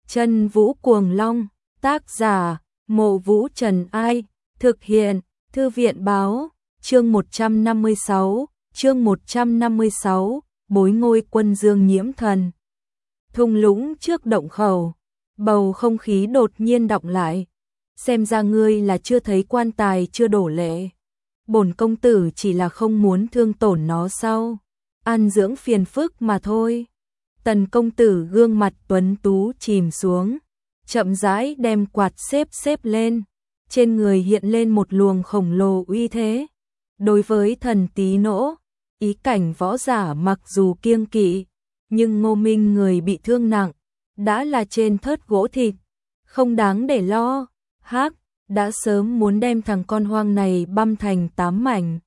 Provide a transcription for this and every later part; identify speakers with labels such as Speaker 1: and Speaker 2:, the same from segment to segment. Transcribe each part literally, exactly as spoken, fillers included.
Speaker 1: Chân Vũ Cuồng Long, tác giả, Mộ Vũ Trần Ai, thực hiện, Thư viện Báo, chương một trăm năm mươi sáu, chương một trăm năm mươi sáu, Bối Ngôi Quân Dương nhiễm thần. Thung lũng trước động khẩu, bầu không khí đột nhiên đọng lại. Xem ra ngươi là chưa thấy quan tài chưa đổ lệ. Bổn công tử chỉ là không muốn thương tổn nó sau. Ăn dưỡng phiền phức mà thôi. Tần công tử gương mặt tuấn tú chìm xuống, chậm rãi đem quạt xếp xếp lên, trên người hiện lên một luồng khổng lồ uy thế. Đối với thần Tí Nỗ, ý cảnh võ giả mặc dù kiêng kỵ, nhưng Ngô Minh người bị thương nặng, đã là trên thớt gỗ thịt, không đáng để lo. Hắc đã sớm muốn đem thằng con hoang này băm thành tám mảnh.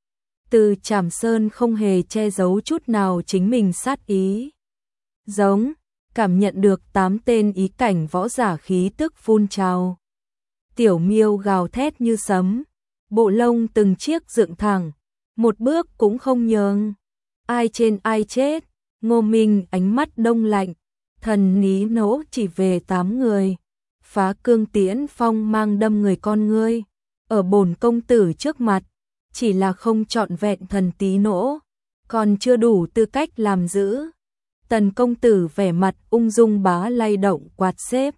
Speaker 1: Từ Trảm Sơn không hề che giấu chút nào chính mình sát ý. Giống, cảm nhận được tám tên ý cảnh võ giả khí tức phun trào. Tiểu Miêu gào thét như sấm, bộ lông từng chiếc dựng thẳng, một bước cũng không nhường. Ai trên ai chết, Ngô Minh ánh mắt đông lạnh, thần Tí Nỗ chỉ về tám người. Phá cương tiễn phong mang đâm người con ngươi, ở bổn công tử trước mặt, chỉ là không trọn vẹn thần Tí Nỗ, còn chưa đủ tư cách làm giữ. Tần công tử vẻ mặt ung dung bá lay động quạt xếp.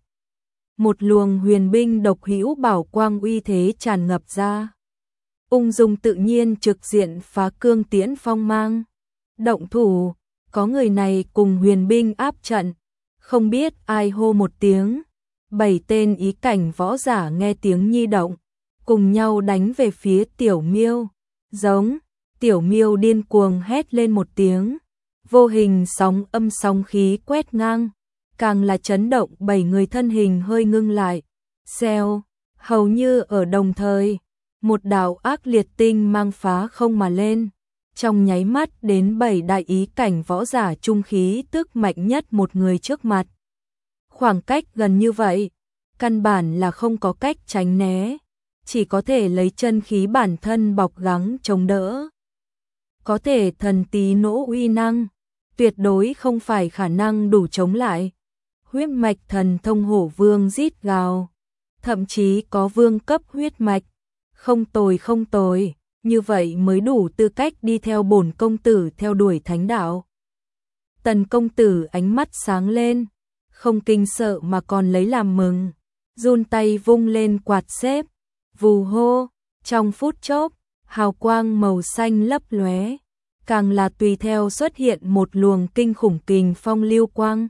Speaker 1: Một luồng huyền binh độc hữu bảo quang uy thế tràn ngập ra. Ung dung tự nhiên trực diện phá cương tiễn phong mang. Động thủ, có người này cùng huyền binh áp trận, không biết ai hô một tiếng. Bảy tên ý cảnh võ giả nghe tiếng nhi động, cùng nhau đánh về phía Tiểu Miêu. Giống, Tiểu Miêu điên cuồng hét lên một tiếng. Vô hình sóng âm sóng khí quét ngang, càng là chấn động bảy người thân hình hơi ngưng lại. Xèo, hầu như ở đồng thời, một đạo ác liệt tinh mang phá không mà lên, trong nháy mắt đến bảy đại ý cảnh võ giả trung khí tức mạnh nhất một người trước mặt. Khoảng cách gần như vậy, căn bản là không có cách tránh né, chỉ có thể lấy chân khí bản thân bọc gắng chống đỡ. Có thể thần Tí Nỗ uy năng, tuyệt đối không phải khả năng đủ chống lại. Huyết mạch thần thông hổ vương rít gào, thậm chí có vương cấp huyết mạch. Không tồi không tồi, như vậy mới đủ tư cách đi theo bổn công tử theo đuổi thánh đạo. Tần công tử ánh mắt sáng lên, không kinh sợ mà còn lấy làm mừng, run tay vung lên quạt xếp, vù hô, trong phút chốc, hào quang màu xanh lấp lóe, càng là tùy theo xuất hiện một luồng kinh khủng kình phong lưu quang.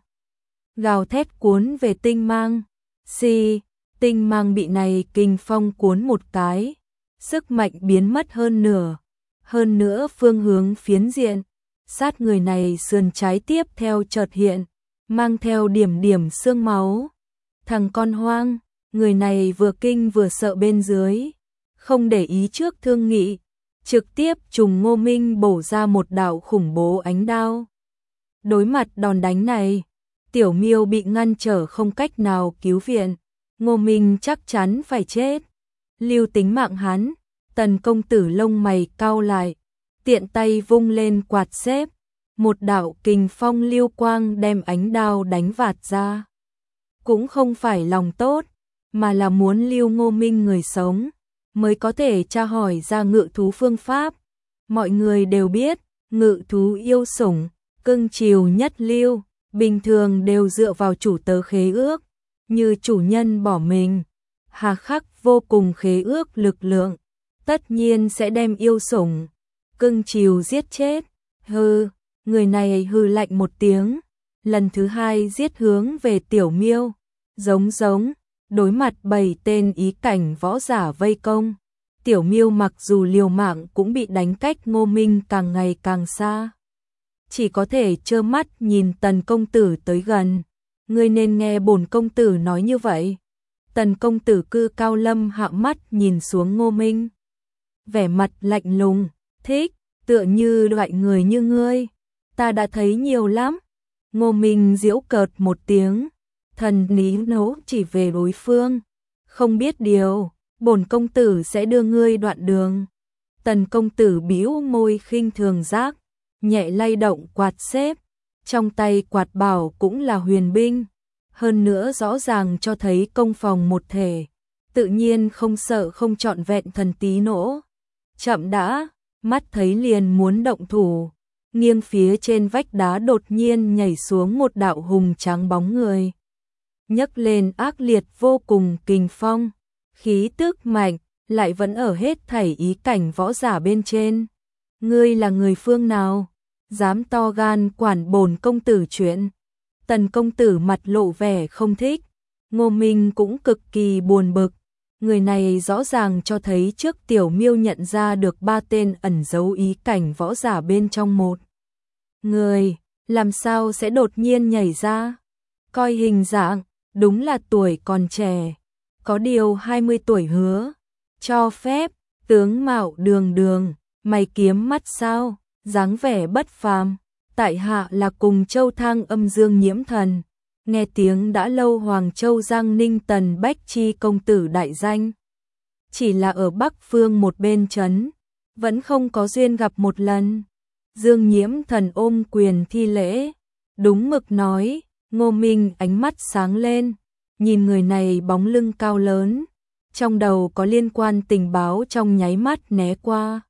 Speaker 1: Gào thét cuốn về tinh mang, xì, tinh mang bị này kình phong cuốn một cái, sức mạnh biến mất hơn nửa, hơn nữa phương hướng phiến diện, sát người này sườn trái tiếp theo chợt hiện, mang theo điểm điểm xương máu. Thằng con hoang, người này vừa kinh vừa sợ bên dưới, không để ý trước thương nghị, trực tiếp trùng Ngô Minh bổ ra một đạo khủng bố ánh đao. Đối mặt đòn đánh này, Tiểu Miêu bị ngăn trở không cách nào cứu viện, Ngô Minh chắc chắn phải chết. Lưu tính mạng hắn, tần công tử lông mày cau lại, tiện tay vung lên quạt xếp, một đạo kình phong lưu quang đem ánh đao đánh vạt ra. Cũng không phải lòng tốt, mà là muốn lưu Ngô Minh người sống, mới có thể tra hỏi ra ngự thú phương pháp. Mọi người đều biết, ngự thú yêu sủng, cưng chiều nhất lưu, bình thường đều dựa vào chủ tớ khế ước, như chủ nhân bỏ mình, hà khắc vô cùng khế ước lực lượng, tất nhiên sẽ đem yêu sủng, cưng chiều giết chết. Hừ, người này hừ lạnh một tiếng, lần thứ hai giết hướng về Tiểu Miêu, giống giống. Đối mặt bảy tên ý cảnh võ giả vây công, Tiểu Miêu mặc dù liều mạng cũng bị đánh cách Ngô Minh càng ngày càng xa. Chỉ có thể trơ mắt nhìn tần công tử tới gần. Ngươi nên nghe bổn công tử nói như vậy. Tần công tử cư cao lâm hạ mắt nhìn xuống Ngô Minh, vẻ mặt lạnh lùng, thích, tựa như loại người như ngươi, ta đã thấy nhiều lắm. Ngô Minh giễu cợt một tiếng, thần Tí Nỗ chỉ về đối phương, không biết điều, bổn công tử sẽ đưa ngươi đoạn đường. Tần công tử bĩu môi khinh thường giác, nhẹ lay động quạt xếp, trong tay quạt bảo cũng là huyền binh, hơn nữa rõ ràng cho thấy công phòng một thể, tự nhiên không sợ không trọn vẹn thần tí nỗ. Chậm đã, mắt thấy liền muốn động thủ, nghiêng phía trên vách đá đột nhiên nhảy xuống một đạo hùng tráng bóng người. Nhấc lên ác liệt vô cùng kình phong, khí tức mạnh, lại vẫn ở hết thảy ý cảnh võ giả bên trên. Ngươi là người phương nào? Dám to gan quản bổn công tử chuyện. Tần công tử mặt lộ vẻ không thích, Ngô Minh cũng cực kỳ buồn bực. Người này rõ ràng cho thấy trước Tiểu Miêu nhận ra được ba tên ẩn giấu ý cảnh võ giả bên trong một người, làm sao sẽ đột nhiên nhảy ra? Coi hình dạng, đúng là tuổi còn trẻ, có điều hai mươi tuổi hứa, cho phép, tướng mạo đường đường, mày kiếm mắt sao, dáng vẻ bất phàm. Tại hạ là cùng Châu Thang Âm Dương Nhiễm Thần, nghe tiếng đã lâu Hoàng Châu Giang Ninh Tần Bách Chi công tử đại danh. Chỉ là ở Bắc Phương một bên trấn, vẫn không có duyên gặp một lần. Dương Nhiễm Thần ôm quyền thi lễ, đúng mực nói. Ngô Minh ánh mắt sáng lên, nhìn người này bóng lưng cao lớn, trong đầu có liên quan tình báo trong nháy mắt né qua.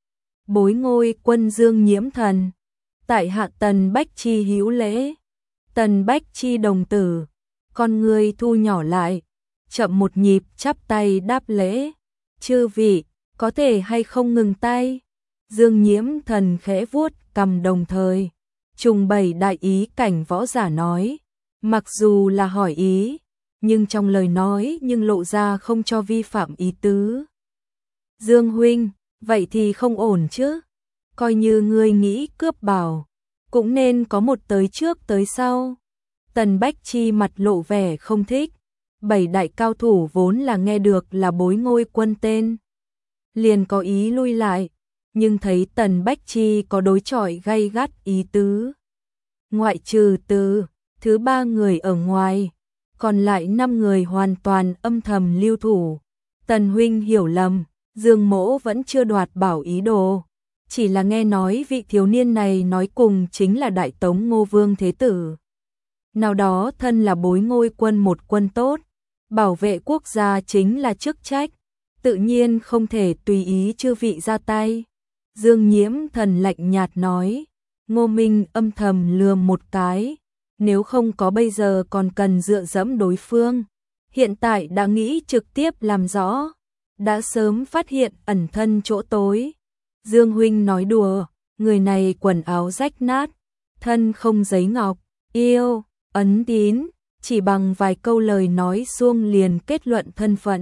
Speaker 1: Bối Ngôi Quân Dương Nhiễm Thần, tại hạ Tần Bách Chi hữu lễ. Tần Bách Chi đồng tử, con người thu nhỏ lại, chậm một nhịp chắp tay đáp lễ. Chư vị, có thể hay không ngừng tay? Dương Nhiễm Thần khẽ vuốt cằm đồng thời trùng bảy đại ý cảnh võ giả nói, mặc dù là hỏi ý, nhưng trong lời nói nhưng lộ ra không cho vi phạm ý tứ. Dương huynh, vậy thì không ổn chứ? Coi như ngươi nghĩ cướp bảo, cũng nên có một tới trước tới sau. Tần Bách Chi mặt lộ vẻ không thích, bảy đại cao thủ vốn là nghe được là Bối Ngôi Quân tên, liền có ý lui lại, nhưng thấy Tần Bách Chi có đối chọi gay gắt ý tứ. Ngoại trừ từ thứ ba người ở ngoài, còn lại năm người hoàn toàn âm thầm lưu thủ. Tần huynh hiểu lầm, Dương mỗ vẫn chưa đoạt bảo ý đồ, chỉ là nghe nói vị thiếu niên này nói cùng chính là Đại Tống Ngô Vương Thế Tử. Nào đó thân là Bối Ngôi Quân một quân tốt, bảo vệ quốc gia chính là chức trách, tự nhiên không thể tùy ý chư vị ra tay. Dương Nhiễm Thần lạnh nhạt nói. Ngô Minh âm thầm lườm một cái, nếu không có bây giờ còn cần dựa dẫm đối phương, hiện tại đã nghĩ trực tiếp làm rõ, đã sớm phát hiện ẩn thân chỗ tối. Dương huynh nói đùa, người này quần áo rách nát, thân không giấy ngọc, yêu, ấn tín, chỉ bằng vài câu lời nói suông liền kết luận thân phận.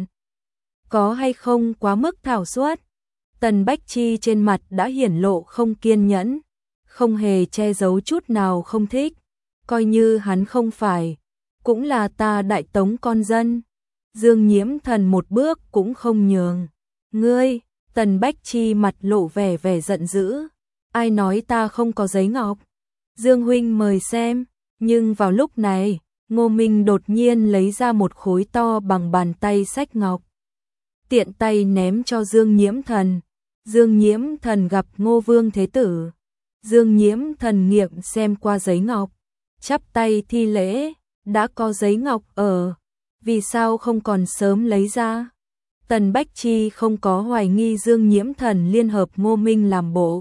Speaker 1: Có hay không quá mức thảo suất? Tần Bách Chi trên mặt đã hiển lộ không kiên nhẫn, không hề che giấu chút nào không thích, coi như hắn không phải, cũng là ta Đại Tống con dân. Dương Nhiễm Thần một bước cũng không nhường. Ngươi, Tần Bách Chi mặt lộ vẻ vẻ giận dữ, ai nói ta không có giấy ngọc? Dương huynh mời xem. Nhưng vào lúc này, Ngô Minh đột nhiên lấy ra một khối to bằng bàn tay sách ngọc, tiện tay ném cho Dương Nhiễm Thần. Dương Nhiễm Thần gặp Ngô Vương Thế Tử. Dương Nhiễm Thần nghiệm xem qua giấy ngọc, chắp tay thi lễ, đã có giấy ngọc ở, vì sao không còn sớm lấy ra? Tần Bách Chi không có hoài nghi Dương Nhiễm Thần liên hợp Ngô Minh làm bộ.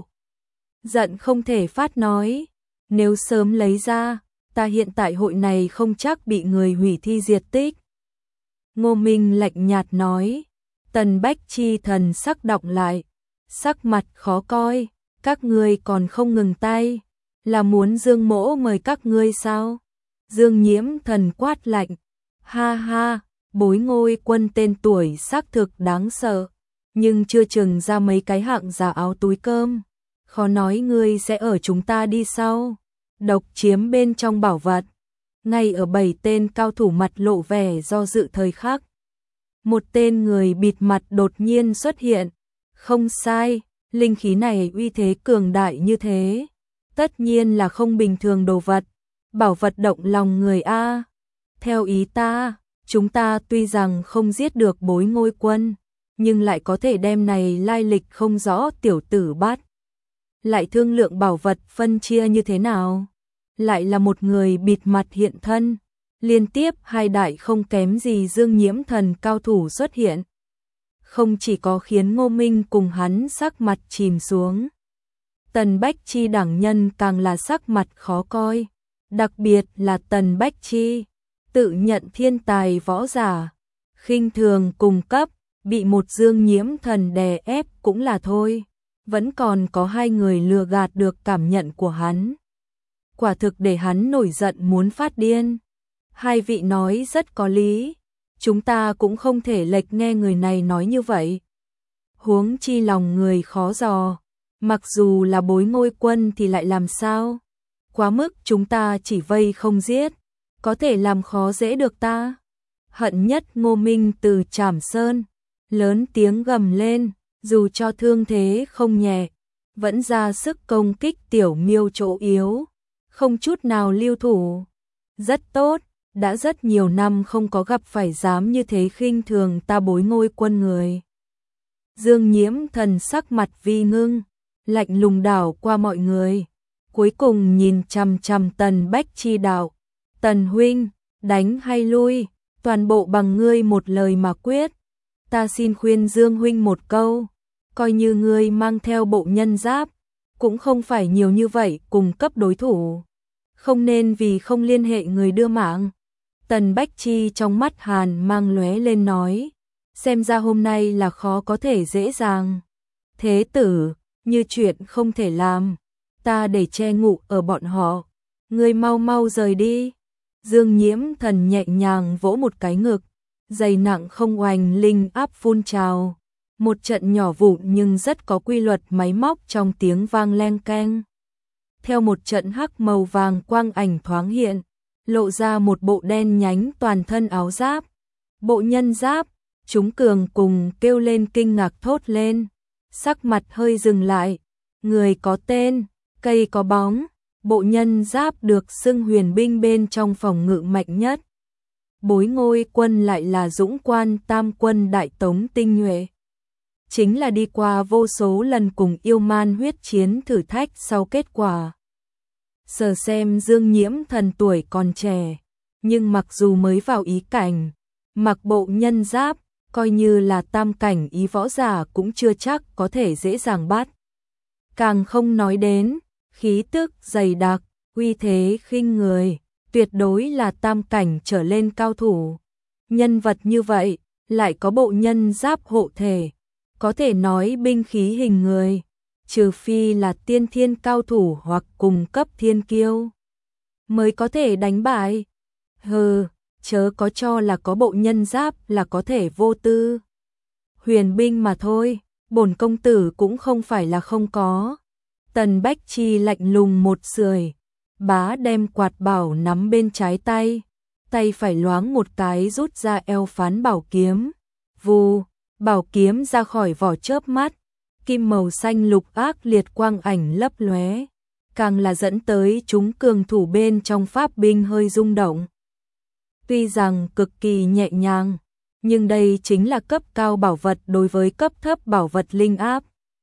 Speaker 1: Giận không thể phát nói, nếu sớm lấy ra, ta hiện tại hội này không chắc bị người hủy thi diệt tích. Ngô Minh lạnh nhạt nói. Tần Bách Chi thần sắc đọng lại, sắc mặt khó coi, các ngươi còn không ngừng tay, là muốn Dương mỗ mời các ngươi sao? Dương Nhiễm Thần quát lạnh, ha ha, Bối Ngôi Quân tên tuổi xác thực đáng sợ, nhưng chưa chừng ra mấy cái hạng giả áo túi cơm, khó nói ngươi sẽ ở chúng ta đi sau, độc chiếm bên trong bảo vật. Ngay ở bảy tên cao thủ mặt lộ vẻ do dự thời khắc, một tên người bịt mặt đột nhiên xuất hiện. Không sai, linh khí này uy thế cường đại như thế, tất nhiên là không bình thường đồ vật, bảo vật động lòng người a. Theo ý ta, chúng ta tuy rằng không giết được Bối Ngôi Quân, nhưng lại có thể đem này lai lịch không rõ tiểu tử bắt. Lại thương lượng bảo vật phân chia như thế nào? Lại là một người bịt mặt hiện thân, Liên tiếp hai đại không kém gì Dương Nhiễm Thần cao thủ xuất hiện. Không chỉ có khiến Ngô Minh cùng hắn sắc mặt chìm xuống. Tần Bách Chi đẳng nhân càng là sắc mặt khó coi. Đặc biệt là Tần Bách Chi, tự nhận thiên tài võ giả, khinh thường cùng cấp, bị một Dương Nhiễm Thần đè ép cũng là thôi. Vẫn còn có hai người lừa gạt được cảm nhận của hắn. Quả thực để hắn nổi giận muốn phát điên. Hai vị nói rất có lý. Chúng ta cũng không thể lệch nghe người này nói như vậy. Huống chi lòng người khó dò. Mặc dù là Bối Ngôi Quân thì lại làm sao? Quá mức chúng ta chỉ vây không giết. Có thể làm khó dễ được ta. Hận nhất Ngô Minh từ Trảm Sơn. Lớn tiếng gầm lên. Dù cho thương thế không nhẹ. Vẫn ra sức công kích Tiểu Miêu chỗ yếu. Không chút nào lưu thủ. Rất tốt. Đã rất nhiều năm không có gặp phải dám như thế khinh thường ta Bối Ngôi Quân người. Dương Nhiễm Thần sắc mặt vi ngưng, lạnh lùng đảo qua mọi người. Cuối cùng nhìn chằm chằm Tần Bách Chi đạo. Tần huynh, đánh hay lui, toàn bộ bằng ngươi một lời mà quyết. Ta xin khuyên Dương huynh một câu, coi như ngươi mang theo bộ nhân giáp, cũng không phải nhiều như vậy cùng cấp đối thủ. Không nên vì không liên hệ người đưa mạng. Tần Bách Chi trong mắt hàn mang lóe lên nói, xem ra hôm nay là khó có thể dễ dàng. Thế tử, như chuyện không thể làm, ta để che ngụ ở bọn họ, ngươi mau mau rời đi. Dương Nhiễm Thần nhẹ nhàng vỗ một cái ngực, dày nặng không oanh linh áp phun trào. Một trận nhỏ vụn nhưng rất có quy luật máy móc trong tiếng vang leng keng. Theo một trận hắc màu vàng quang ảnh thoáng hiện, lộ ra một bộ đen nhánh toàn thân áo giáp. Bộ nhân giáp, chúng cường cùng kêu lên kinh ngạc thốt lên. Sắc mặt hơi dừng lại, người có tên, cây có bóng, bộ nhân giáp được xưng huyền binh bên trong phòng ngự mạnh nhất. Bối Ngôi Quân lại là dũng quan tam quân đại tống tinh nhuệ. Chính là đi qua vô số lần cùng yêu man huyết chiến thử thách sau kết quả. Sở xem Dương Nhiễm Thần tuổi còn trẻ, nhưng mặc dù mới vào ý cảnh, mặc bộ nhân giáp, coi như là tam cảnh ý võ giả cũng chưa chắc có thể dễ dàng bắt. Càng không nói đến, khí tức dày đặc, uy thế khinh người, tuyệt đối là tam cảnh trở lên cao thủ. Nhân vật như vậy, lại có bộ nhân giáp hộ thể, có thể nói binh khí hình người. Trừ phi là tiên thiên cao thủ hoặc cùng cấp thiên kiêu mới có thể đánh bại. Hừ, chớ có cho là có bộ nhân giáp là có thể vô tư. Huyền binh mà thôi, bổn công tử cũng không phải là không có. Tần Bách Chi lạnh lùng một sưởi, bá đem quạt bảo nắm bên trái tay, tay phải loáng một cái rút ra eo phán bảo kiếm. Vù, bảo kiếm ra khỏi vỏ chớp mắt. Kim màu xanh lục ác liệt quang ảnh lấp lóe, càng là dẫn tới chúng cường thủ bên trong pháp binh hơi rung động. Tuy rằng cực kỳ nhẹ nhàng, nhưng đây chính là cấp cao bảo vật đối với cấp thấp bảo vật linh áp.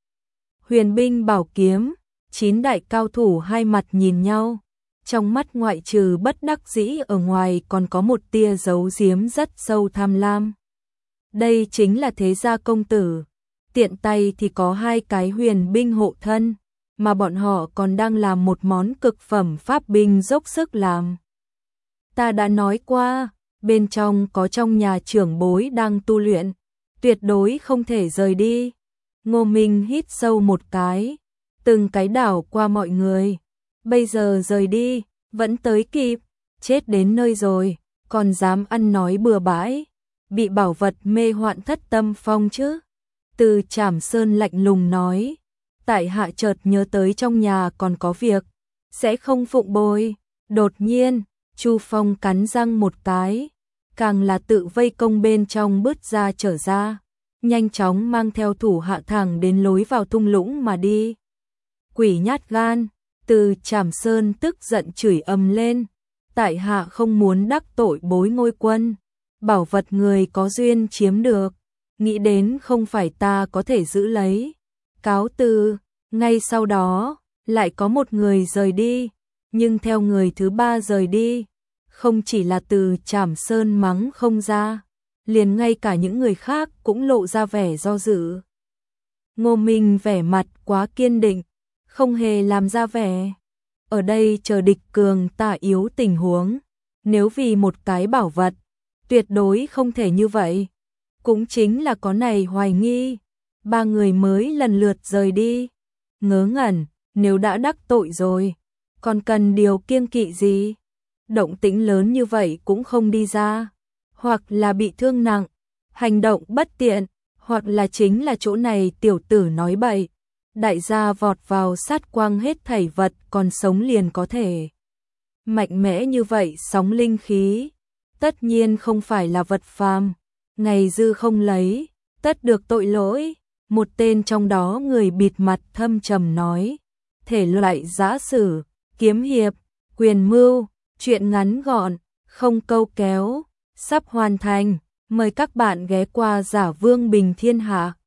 Speaker 1: Huyền binh bảo kiếm, chín đại cao thủ hai mặt nhìn nhau, trong mắt ngoại trừ bất đắc dĩ ở ngoài còn có một tia giấu giếm rất sâu tham lam. Đây chính là thế gia công tử. Tiện tay thì có hai cái huyền binh hộ thân, mà bọn họ còn đang làm một món cực phẩm pháp binh dốc sức làm. Ta đã nói qua, bên trong có trong nhà trưởng bối đang tu luyện, tuyệt đối không thể rời đi. Ngô Minh hít sâu một cái, từng cái đảo qua mọi người. Bây giờ rời đi, vẫn tới kịp, chết đến nơi rồi, còn dám ăn nói bừa bãi, bị bảo vật mê hoạn thất tâm phong chứ. Từ Trảm Sơn lạnh lùng nói, tại hạ chợt nhớ tới trong nhà còn có việc, sẽ không phụng bồi. Đột nhiên, Chu Phong cắn răng một cái, càng là tự vây công bên trong bứt ra trở ra, nhanh chóng mang theo thủ hạ thẳng đến lối vào thung lũng mà đi. Quỷ nhát gan, Từ Trảm Sơn tức giận chửi ầm lên, tại hạ không muốn đắc tội Bối Ngôi Quân, bảo vật người có duyên chiếm được. Nghĩ đến không phải ta có thể giữ lấy. Cáo từ, ngay sau đó, lại có một người rời đi, nhưng theo người thứ ba rời đi, không chỉ là từ Trảm Sơn mắng không ra, liền ngay cả những người khác cũng lộ ra vẻ do dự. Ngô Minh vẻ mặt quá kiên định, không hề làm ra vẻ. Ở đây chờ địch cường ta yếu tình huống, nếu vì một cái bảo vật, tuyệt đối không thể như vậy. Cũng chính là có này hoài nghi, ba người mới lần lượt rời đi. Ngớ ngẩn, nếu đã đắc tội rồi, còn cần điều kiêng kỵ gì? Động tĩnh lớn như vậy cũng không đi ra, hoặc là bị thương nặng, hành động bất tiện, hoặc là chính là chỗ này tiểu tử nói bậy. Đại gia vọt vào sát quang hết thảy vật còn sống liền có thể. Mạnh mẽ như vậy sóng linh khí, tất nhiên không phải là vật phàm. Ngày dư không lấy, tất được tội lỗi. Một tên trong đó người bịt mặt thâm trầm nói. Thể loại giã sử, kiếm hiệp, quyền mưu, chuyện ngắn gọn, không câu kéo, sắp hoàn thành. Mời các bạn ghé qua Giả Vương Bình Thiên Hạ.